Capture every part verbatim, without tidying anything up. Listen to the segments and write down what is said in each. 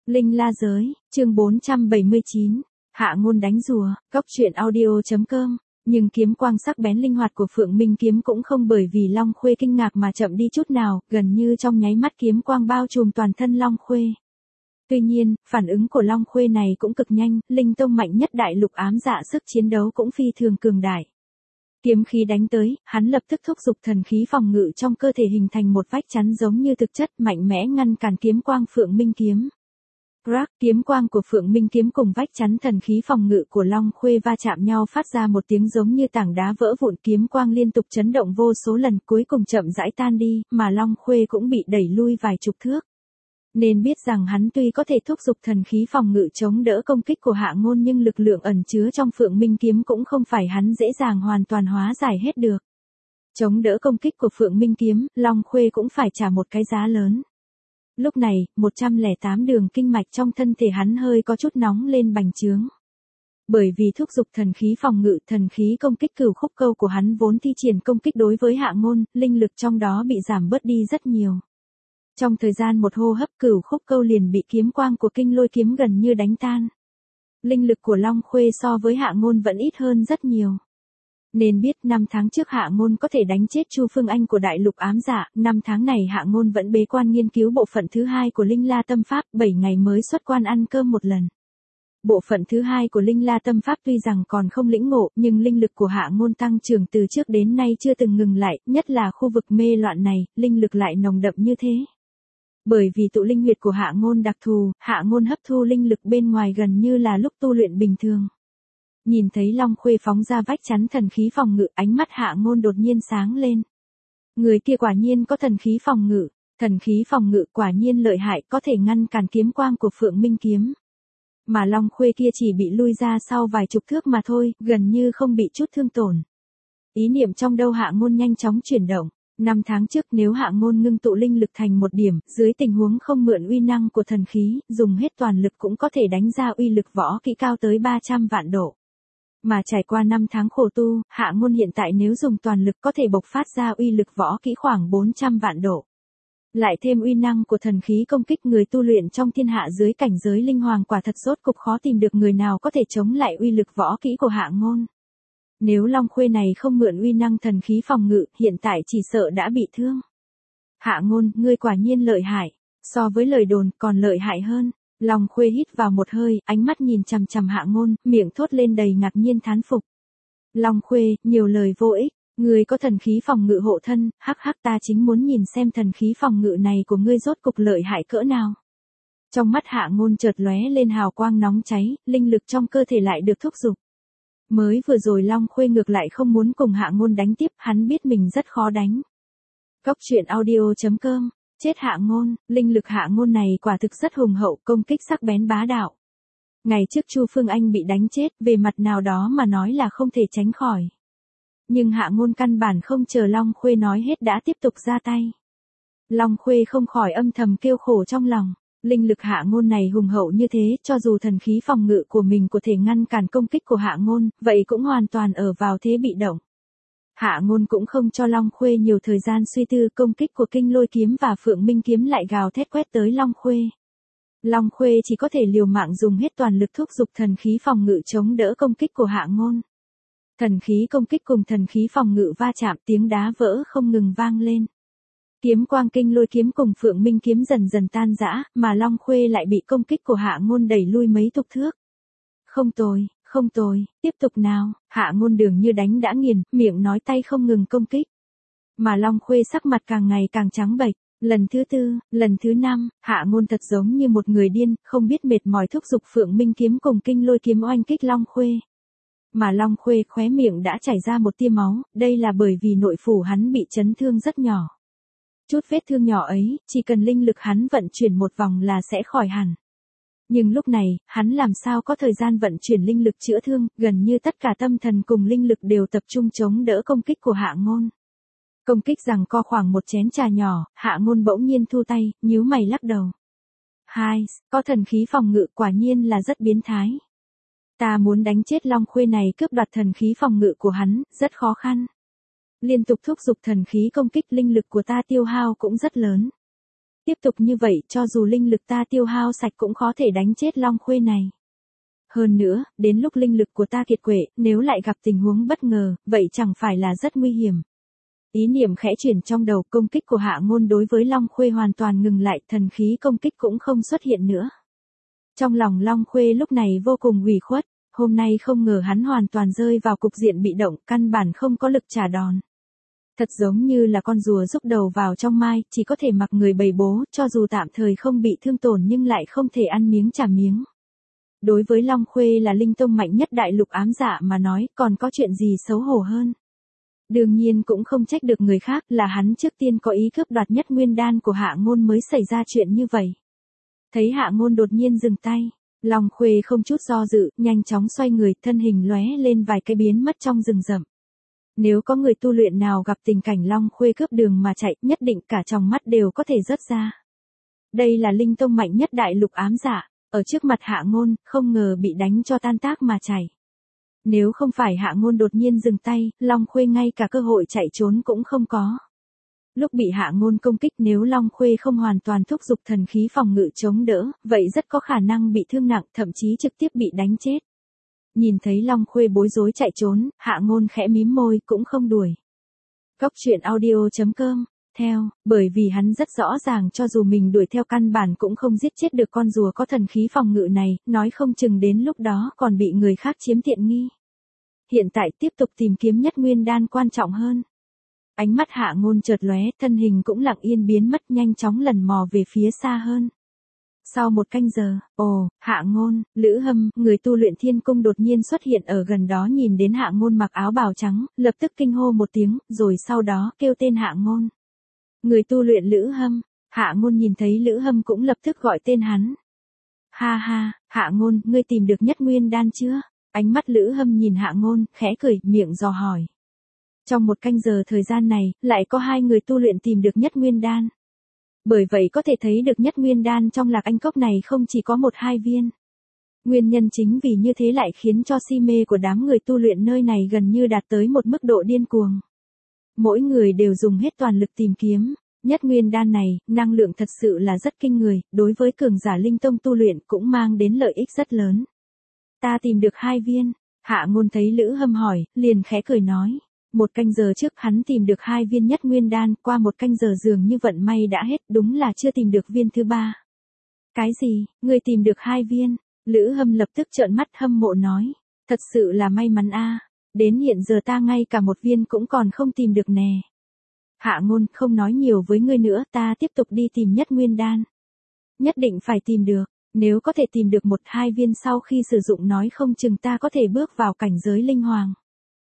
Linh La Giới, chương bốn trăm bảy mươi chín, Hạ Ngôn đánh rùa, Cốc truyện audio chấm com. Nhưng kiếm quang sắc bén linh hoạt của Phượng Minh kiếm cũng không bởi vì Long Khuê kinh ngạc mà chậm đi chút nào, gần như trong nháy mắt kiếm quang bao trùm toàn thân Long Khuê. Tuy nhiên, phản ứng của Long Khuê này cũng cực nhanh, linh tông mạnh nhất đại lục ám dạ sức chiến đấu cũng phi thường cường đại. Kiếm khí đánh tới, hắn lập tức thúc giục thần khí phòng ngự trong cơ thể hình thành một vách chắn giống như thực chất mạnh mẽ ngăn cản kiếm quang Phượng Minh kiếm. Crack, kiếm quang của Phượng Minh kiếm cùng vách chắn thần khí phòng ngự của Long Khuê va chạm nhau phát ra một tiếng giống như tảng đá vỡ vụn, kiếm quang liên tục chấn động vô số lần cuối cùng chậm rãi tan đi, mà Long Khuê cũng bị đẩy lui vài chục thước. Nên biết rằng hắn tuy có thể thúc giục thần khí phòng ngự chống đỡ công kích của Hạ Ngôn nhưng lực lượng ẩn chứa trong Phượng Minh kiếm cũng không phải hắn dễ dàng hoàn toàn hóa giải hết được. Chống đỡ công kích của Phượng Minh kiếm, Long Khuê cũng phải trả một cái giá lớn. Lúc này, một trăm lẻ tám đường kinh mạch trong thân thể hắn hơi có chút nóng lên bành trướng. Bởi vì thúc giục thần khí phòng ngự, thần khí công kích Cửu Khúc Câu của hắn vốn thi triển công kích đối với Hạ Ngôn, linh lực trong đó bị giảm bớt đi rất nhiều. Trong thời gian một hô hấp, Cửu Khúc Câu liền bị kiếm quang của Kinh Lôi kiếm gần như đánh tan. Linh lực của Long Khuê so với Hạ Ngôn vẫn ít hơn rất nhiều. Nên biết năm tháng trước Hạ Ngôn có thể đánh chết Chu Phương Anh của đại lục ám dạ, năm tháng này Hạ Ngôn vẫn bế quan nghiên cứu bộ phận thứ hai của Linh La Tâm Pháp, bảy ngày mới xuất quan ăn cơm một lần. Bộ phận thứ hai của Linh La Tâm Pháp tuy rằng còn không lĩnh ngộ, nhưng linh lực của Hạ Ngôn tăng trưởng từ trước đến nay chưa từng ngừng lại, nhất là khu vực mê loạn này, linh lực lại nồng đậm như thế. Bởi vì tụ linh huyệt của Hạ Ngôn đặc thù, Hạ Ngôn hấp thu linh lực bên ngoài gần như là lúc tu luyện bình thường. Nhìn thấy Long Khuê phóng ra vách chắn thần khí phòng ngự, ánh mắt Hạ Ngôn đột nhiên sáng lên. Người kia quả nhiên có thần khí phòng ngự, thần khí phòng ngự quả nhiên lợi hại, có thể ngăn cản kiếm quang của Phượng Minh kiếm. Mà Long Khuê kia chỉ bị lui ra sau vài chục thước mà thôi, gần như không bị chút thương tổn. Ý niệm trong đầu Hạ Ngôn nhanh chóng chuyển động. Năm tháng trước nếu Hạ Ngôn ngưng tụ linh lực thành một điểm, dưới tình huống không mượn uy năng của thần khí, dùng hết toàn lực cũng có thể đánh ra uy lực võ kỹ cao tới ba trăm vạn độ. Mà trải qua năm tháng khổ tu, Hạ Ngôn hiện tại nếu dùng toàn lực có thể bộc phát ra uy lực võ kỹ khoảng bốn trăm vạn độ. Lại thêm uy năng của thần khí công kích, người tu luyện trong thiên hạ dưới cảnh giới linh hoàng quả thật rốt cục khó tìm được người nào có thể chống lại uy lực võ kỹ của Hạ Ngôn. Nếu Long Khuê này không mượn uy năng thần khí phòng ngự, hiện tại chỉ sợ đã bị thương. Hạ Ngôn, ngươi quả nhiên lợi hại, so với lời đồn còn lợi hại hơn. Long Khuê hít vào một hơi, ánh mắt nhìn chằm chằm Hạ Ngôn, miệng thốt lên đầy ngạc nhiên thán phục. Long Khuê, nhiều lời vô ích, ngươi có thần khí phòng ngự hộ thân, hắc hắc, ta chính muốn nhìn xem thần khí phòng ngự này của ngươi rốt cục lợi hại cỡ nào. Trong mắt Hạ Ngôn chợt lóe lên hào quang nóng cháy, linh lực trong cơ thể lại được thúc giục. Mới vừa rồi Long Khuê ngược lại không muốn cùng Hạ Ngôn đánh tiếp, hắn biết mình rất khó đánh. Cốc truyện audio chấm com. Chết Hạ Ngôn, linh lực Hạ Ngôn này quả thực rất hùng hậu, công kích sắc bén bá đạo. Ngày trước Chu Phương Anh bị đánh chết, về mặt nào đó mà nói là không thể tránh khỏi. Nhưng Hạ Ngôn căn bản không chờ Long Khuê nói hết đã tiếp tục ra tay. Long Khuê không khỏi âm thầm kêu khổ trong lòng. Linh lực Hạ Ngôn này hùng hậu như thế, cho dù thần khí phòng ngự của mình có thể ngăn cản công kích của Hạ Ngôn, vậy cũng hoàn toàn ở vào thế bị động. Hạ Ngôn cũng không cho Long Khuê nhiều thời gian suy tư, công kích của Kinh Lôi kiếm và Phượng Minh kiếm lại gào thét quét tới Long Khuê. Long Khuê chỉ có thể liều mạng dùng hết toàn lực thúc giục thần khí phòng ngự chống đỡ công kích của Hạ Ngôn. Thần khí công kích cùng thần khí phòng ngự va chạm, tiếng đá vỡ không ngừng vang lên. Kiếm quang Kinh Lôi kiếm cùng Phượng Minh kiếm dần dần tan rã, mà Long Khuê lại bị công kích của Hạ Ngôn đẩy lui mấy chục thước. Không tồi, không tồi, tiếp tục nào. Hạ Ngôn dường như đánh đã nghiền, miệng nói tay không ngừng công kích. Mà Long Khuê sắc mặt càng ngày càng trắng bệch. Lần thứ tư, lần thứ năm, Hạ Ngôn thật giống như một người điên, không biết mệt mỏi thúc giục Phượng Minh kiếm cùng Kinh Lôi kiếm oanh kích Long Khuê. Mà Long Khuê khóe miệng đã chảy ra một tia máu, đây là bởi vì nội phủ hắn bị chấn thương rất nhỏ. Chút vết thương nhỏ ấy, chỉ cần linh lực hắn vận chuyển một vòng là sẽ khỏi hẳn. Nhưng lúc này, hắn làm sao có thời gian vận chuyển linh lực chữa thương, gần như tất cả tâm thần cùng linh lực đều tập trung chống đỡ công kích của Hạ Ngôn. Công kích rằng co khoảng một chén trà nhỏ, Hạ Ngôn bỗng nhiên thu tay, nhíu mày lắc đầu. Hai, có thần khí phòng ngự quả nhiên là rất biến thái. Ta muốn đánh chết Long Khuê này cướp đoạt thần khí phòng ngự của hắn, rất khó khăn. Liên tục thúc giục thần khí công kích, linh lực của ta tiêu hao cũng rất lớn. tiếp tục như vậy cho dù linh lực ta tiêu hao sạch cũng khó thể đánh chết Long Khuê này. Hơn nữa, đến lúc linh lực của ta kiệt quệ, nếu lại gặp tình huống bất ngờ, vậy chẳng phải là rất nguy hiểm. Ý niệm khẽ chuyển trong đầu, công kích của Hạ Ngôn đối với Long Khuê hoàn toàn ngừng lại, thần khí công kích cũng không xuất hiện nữa. Trong lòng Long Khuê lúc này vô cùng ủy khuất, hôm nay không ngờ hắn hoàn toàn rơi vào cục diện bị động, căn bản không có lực trả đòn. Thật giống như là con rùa rúc đầu vào trong mai, chỉ có thể mặc người bầy bố, cho dù tạm thời không bị thương tổn nhưng lại không thể ăn miếng trả miếng. Đối với Long Khuê là linh tông mạnh nhất đại lục ám dạ mà nói, còn có chuyện gì xấu hổ hơn. Đương nhiên cũng không trách được người khác, là hắn trước tiên có ý cướp đoạt nhất nguyên đan của Hạ Ngôn mới xảy ra chuyện như vậy. Thấy Hạ Ngôn đột nhiên dừng tay, Long Khuê không chút do dự, nhanh chóng xoay người, thân hình lóe lên vài cái biến mất trong rừng rậm. Nếu có người tu luyện nào gặp tình cảnh Long Khuê cướp đường mà chạy, nhất định cả tròng mắt đều có thể rớt ra. Đây là linh tông mạnh nhất đại lục ám dạ, ở trước mặt Hạ Ngôn, không ngờ bị đánh cho tan tác mà chảy. Nếu không phải Hạ Ngôn đột nhiên dừng tay, Long Khuê ngay cả cơ hội chạy trốn cũng không có. Lúc bị Hạ Ngôn công kích, nếu Long Khuê không hoàn toàn thúc giục thần khí phòng ngự chống đỡ, vậy rất có khả năng bị thương nặng, thậm chí trực tiếp bị đánh chết. Nhìn thấy Long Khuê bối rối chạy trốn, Hạ Ngôn khẽ mím môi, cũng không đuổi. Góc truyện audio chấm com, theo, bởi vì hắn rất rõ ràng cho dù mình đuổi theo căn bản cũng không giết chết được con rùa có thần khí phòng ngự này, nói không chừng đến lúc đó còn bị người khác chiếm tiện nghi. Hiện tại tiếp tục tìm kiếm nhất nguyên đan quan trọng hơn. Ánh mắt Hạ Ngôn chợt lóe, thân hình cũng lặng yên biến mất, nhanh chóng lần mò về phía xa hơn. Sau một canh giờ, ồ, Hạ Ngôn, Lữ Hâm, người tu luyện thiên cung đột nhiên xuất hiện ở gần đó, nhìn đến Hạ Ngôn mặc áo bào trắng, lập tức kinh hô một tiếng, rồi sau đó kêu tên Hạ Ngôn. Người tu luyện Lữ Hâm. Hạ Ngôn nhìn thấy Lữ Hâm cũng lập tức gọi tên hắn. Ha ha, Hạ Ngôn, ngươi tìm được nhất nguyên đan chưa? Ánh mắt Lữ Hâm nhìn Hạ Ngôn, khẽ cười, miệng dò hỏi. Trong một canh giờ thời gian này, lại có hai người tu luyện tìm được nhất nguyên đan. Bởi vậy có thể thấy được nhất nguyên đan trong Lạc Anh Cốc này không chỉ có một hai viên. Nguyên nhân chính vì như thế lại khiến cho si mê của đám người tu luyện nơi này gần như đạt tới một mức độ điên cuồng. Mỗi người đều dùng hết toàn lực tìm kiếm. Nhất nguyên đan này, năng lượng thật sự là rất kinh người, đối với cường giả linh tông tu luyện cũng mang đến lợi ích rất lớn. Ta tìm được hai viên. Hạ Ngôn thấy Lữ Hâm hỏi, liền khẽ cười nói. Một canh giờ trước hắn tìm được hai viên nhất nguyên đan, qua một canh giờ dường như vận may đã hết, đúng là chưa tìm được viên thứ ba. Cái gì, ngươi tìm được hai viên? Lữ Hâm lập tức trợn mắt hâm mộ nói. Thật sự là may mắn a. Đến hiện giờ ta ngay cả một viên cũng còn không tìm được nè. Hạ Ngôn, không nói nhiều với ngươi nữa, ta tiếp tục đi tìm nhất nguyên đan. Nhất định phải tìm được, nếu có thể tìm được một hai viên sau khi sử dụng nói không chừng ta có thể bước vào cảnh giới linh hoàng.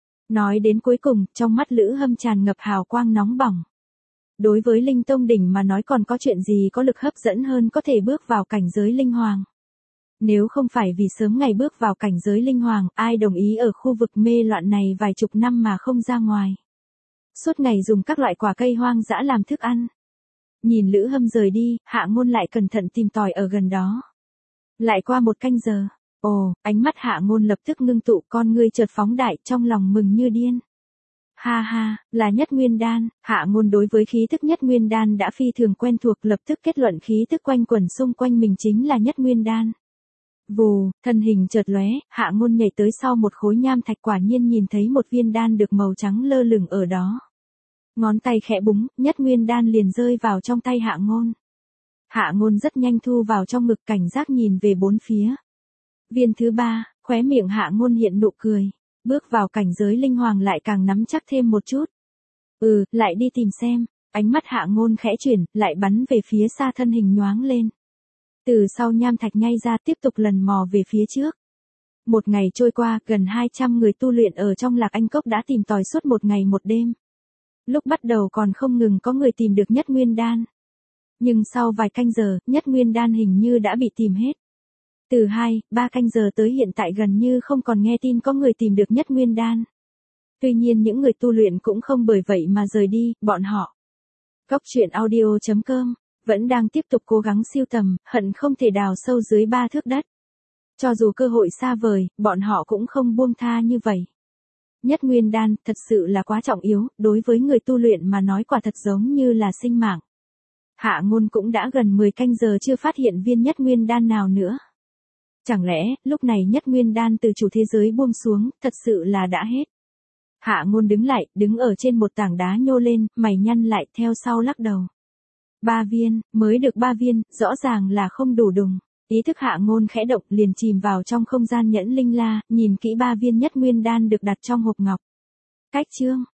Nói đến cuối cùng, trong mắt Lữ Hâm tràn ngập hào quang nóng bỏng. Đối với linh tông đỉnh mà nói còn có chuyện gì có lực hấp dẫn hơn có thể bước vào cảnh giới linh hoàng. Nếu không phải vì sớm ngày bước vào cảnh giới linh hoàng, ai đồng ý ở khu vực mê loạn này vài chục năm mà không ra ngoài. Suốt ngày dùng các loại quả cây hoang dã làm thức ăn. Nhìn Lữ Hâm rời đi, Hạ Ngôn lại cẩn thận tìm tòi ở gần đó. Lại qua một canh giờ. Ồ, ánh mắt Hạ Ngôn lập tức ngưng tụ, con ngươi chợt phóng đại, trong lòng mừng như điên. Ha ha, là nhất nguyên đan. Hạ Ngôn đối với khí tức nhất nguyên đan đã phi thường quen thuộc, lập tức kết luận khí tức quanh quẩn xung quanh mình chính là nhất nguyên đan. Vù, thân hình chợt lóe, Hạ Ngôn nhảy tới sau một khối nham thạch, quả nhiên nhìn thấy một viên đan được màu trắng lơ lửng ở đó. Ngón tay khẽ búng, nhất nguyên đan liền rơi vào trong tay Hạ Ngôn. Hạ Ngôn rất nhanh thu vào trong ngực, cảnh giác nhìn về bốn phía. Viên thứ ba, khóe miệng Hạ Ngôn hiện nụ cười. Bước vào cảnh giới linh hoàng lại càng nắm chắc thêm một chút. Ừ, lại đi tìm xem. Ánh mắt Hạ Ngôn khẽ chuyển, lại bắn về phía xa, thân hình nhoáng lên. Từ sau nham thạch nhay ra, tiếp tục lần mò về phía trước. Một ngày trôi qua, gần hai trăm người tu luyện ở trong Lạc Anh Cốc đã tìm tòi suốt một ngày một đêm. Lúc bắt đầu còn không ngừng có người tìm được nhất nguyên đan. Nhưng sau vài canh giờ, nhất nguyên đan hình như đã bị tìm hết. Từ hai, ba canh giờ tới hiện tại gần như không còn nghe tin có người tìm được nhất nguyên đan. Tuy nhiên những người tu luyện cũng không bởi vậy mà rời đi, bọn họ. Góc truyện audio chấm com vẫn đang tiếp tục cố gắng siêu tầm, hận không thể đào sâu dưới ba thước đất. Cho dù cơ hội xa vời, bọn họ cũng không buông tha như vậy. Nhất nguyên đan, thật sự là quá trọng yếu, đối với người tu luyện mà nói quả thật giống như là sinh mạng. Hạ Ngôn cũng đã gần mười canh giờ chưa phát hiện viên nhất nguyên đan nào nữa. Chẳng lẽ, lúc này nhất nguyên đan từ chủ thế giới buông xuống, thật sự là đã hết. Hạ Ngôn đứng lại, đứng ở trên một tảng đá nhô lên, mày nhăn lại theo sau lắc đầu. Ba viên, mới được ba viên, rõ ràng là không đủ đùng. Ý thức Hạ Ngôn khẽ động liền chìm vào trong không gian nhẫn linh la, nhìn kỹ ba viên nhất nguyên đan được đặt trong hộp ngọc. Cách chương